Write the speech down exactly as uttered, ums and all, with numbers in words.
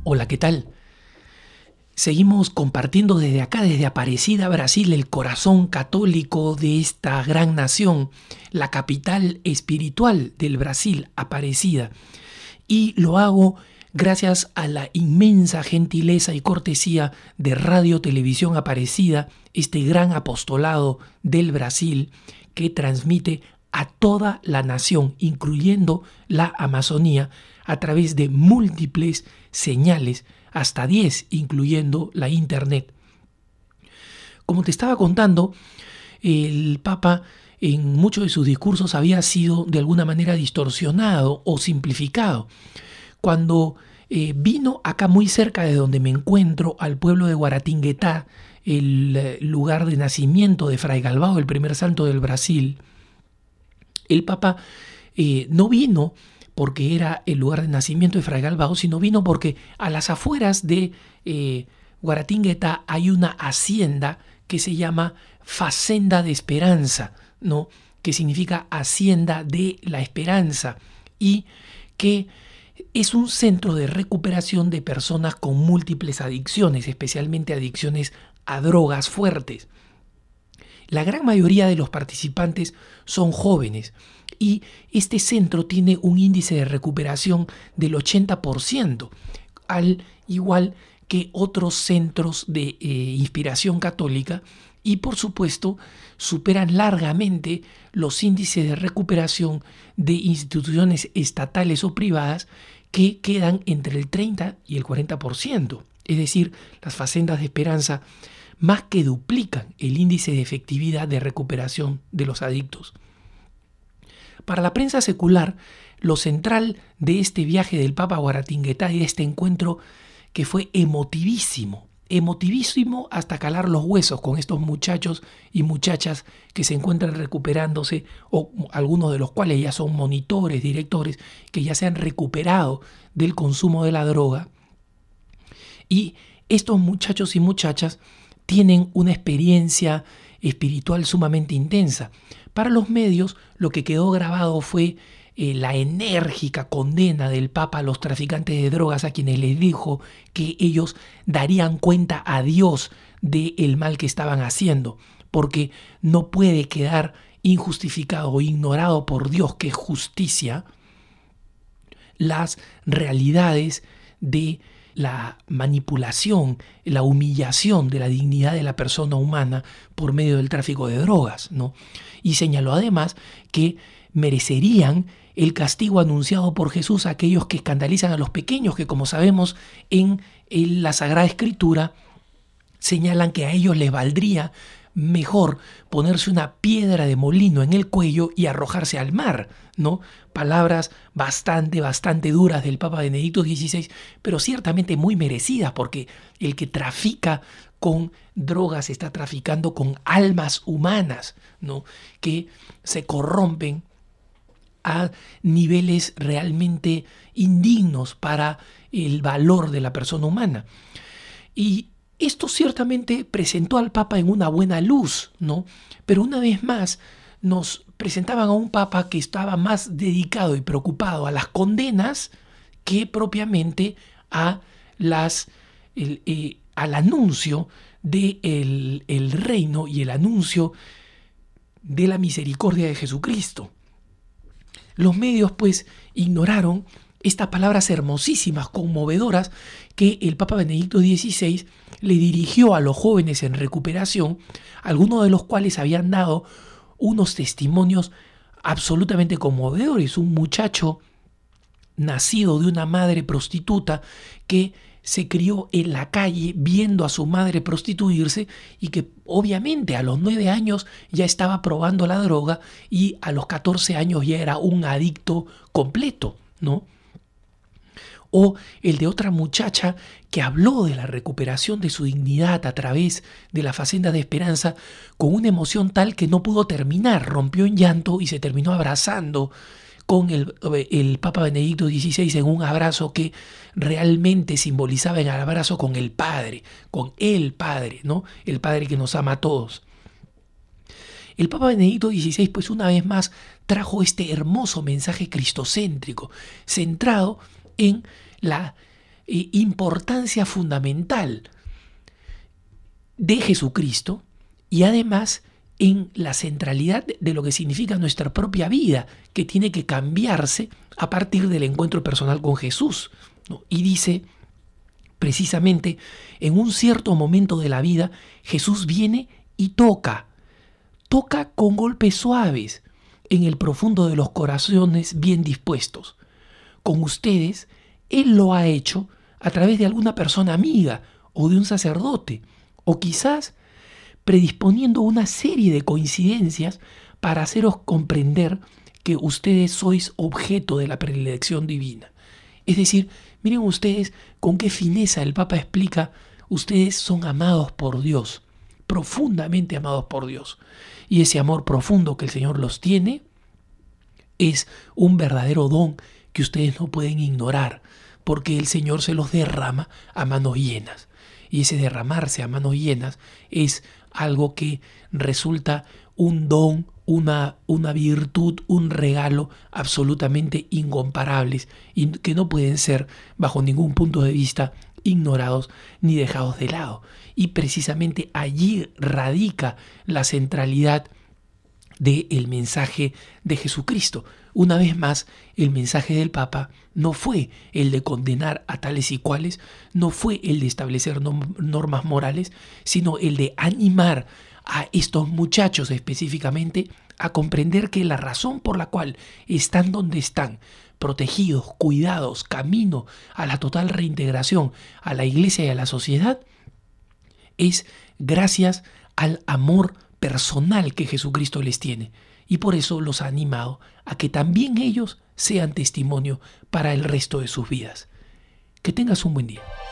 Hola, ¿qué tal? Seguimos compartiendo desde acá, desde Aparecida, Brasil, el corazón católico de esta gran nación, la capital espiritual del Brasil, Aparecida. Y lo hago gracias a la inmensa gentileza y cortesía de Radio Televisión Aparecida, este gran apostolado del Brasil que transmite a toda la nación, incluyendo la Amazonía, a través de múltiples señales, hasta diez, incluyendo la Internet. Como te estaba contando, el Papa en muchos de sus discursos había sido de alguna manera distorsionado o simplificado. Cuando eh, vino acá muy cerca de donde me encuentro, al pueblo de Guaratinguetá, el eh, lugar de nacimiento de Fray Galvão, el primer santo del Brasil, el Papa eh, no vino porque era el lugar de nacimiento de Fray Galvão, sino vino porque a las afueras de eh, Guaratinguetá hay una hacienda que se llama Fazenda de Esperanza, ¿no? Que significa Hacienda de la Esperanza, y que es un centro de recuperación de personas con múltiples adicciones, especialmente adicciones a drogas fuertes. La gran mayoría de los participantes son jóvenes y este centro tiene un índice de recuperación del ochenta por ciento, al igual que otros centros de eh, inspiración católica, y por supuesto superan largamente los índices de recuperación de instituciones estatales o privadas que quedan entre el treinta y el cuarenta por ciento. Es decir, las facendas de esperanza más que duplican el índice de efectividad de recuperación de los adictos. Para la prensa secular, lo central de este viaje del Papa a Guaratinguetá y de este encuentro, que fue emotivísimo, emotivísimo hasta calar los huesos con estos muchachos y muchachas que se encuentran recuperándose, o algunos de los cuales ya son monitores, directores, que ya se han recuperado del consumo de la droga. Y estos muchachos y muchachas tienen una experiencia espiritual sumamente intensa. Para los medios, lo que quedó grabado fue eh, la enérgica condena del Papa a los traficantes de drogas, a quienes les dijo que ellos darían cuenta a Dios del mal que estaban haciendo, porque no puede quedar injustificado o ignorado por Dios, que es justicia, las realidades de la manipulación, la humillación de la dignidad de la persona humana por medio del tráfico de drogas, ¿no? Y señaló además que merecerían el castigo anunciado por Jesús a aquellos que escandalizan a los pequeños, que, como sabemos, en, en la Sagrada Escritura señalan que a ellos les valdría mejor ponerse una piedra de molino en el cuello y arrojarse al mar, ¿no? Palabras bastante, bastante duras del Papa Benedicto dieciséis, pero ciertamente muy merecidas, porque el que trafica con drogas está traficando con almas humanas, ¿no? Que se corrompen a niveles realmente indignos para el valor de la persona humana. Y esto ciertamente presentó al Papa en una buena luz, ¿no? Pero una vez más nos presentaban a un Papa que estaba más dedicado y preocupado a las condenas que propiamente a las, el, eh, al anuncio del de el reino y el anuncio de la misericordia de Jesucristo. Los medios, pues, ignoraron estas palabras hermosísimas, conmovedoras, que el Papa Benedicto dieciséis le dirigió a los jóvenes en recuperación, algunos de los cuales habían dado unos testimonios absolutamente conmovedores. Un muchacho nacido de una madre prostituta que se crió en la calle viendo a su madre prostituirse y que obviamente a los nueve años ya estaba probando la droga y a los catorce años ya era un adicto completo, ¿no? O el de otra muchacha que habló de la recuperación de su dignidad a través de la Fazenda de Esperanza con una emoción tal que no pudo terminar, rompió en llanto y se terminó abrazando con el, el Papa Benedicto dieciséis en un abrazo que realmente simbolizaba el abrazo con el Padre, con el Padre, ¿no? El Padre que nos ama a todos. El Papa Benedicto dieciséis, pues una vez más, trajo este hermoso mensaje cristocéntrico, centrado en la eh, importancia fundamental de Jesucristo y además en la centralidad de lo que significa nuestra propia vida, que tiene que cambiarse a partir del encuentro personal con Jesús, ¿no? Y dice, precisamente, en un cierto momento de la vida, Jesús viene y toca, toca con golpes suaves en el profundo de los corazones bien dispuestos. Con ustedes, Él lo ha hecho a través de alguna persona amiga o de un sacerdote, o quizás predisponiendo una serie de coincidencias para haceros comprender que ustedes sois objeto de la predilección divina. Es decir, miren ustedes con qué fineza el Papa explica, ustedes son amados por Dios, profundamente amados por Dios. Y ese amor profundo que el Señor los tiene es un verdadero don que ustedes no pueden ignorar, porque el Señor se los derrama a manos llenas. Y ese derramarse a manos llenas es algo que resulta un don, una, una virtud, un regalo absolutamente incomparables y que no pueden ser bajo ningún punto de vista ignorados ni dejados de lado. Y precisamente allí radica la centralidad del mensaje de Jesucristo. Una vez más, el mensaje del Papa no fue el de condenar a tales y cuales, no fue el de establecer normas morales, sino el de animar a estos muchachos específicamente a comprender que la razón por la cual están donde están, protegidos, cuidados, camino a la total reintegración a la Iglesia y a la sociedad, es gracias al amor personal que Jesucristo les tiene. Y por eso los ha animado a que también ellos sean testimonio para el resto de sus vidas. Que tengas un buen día.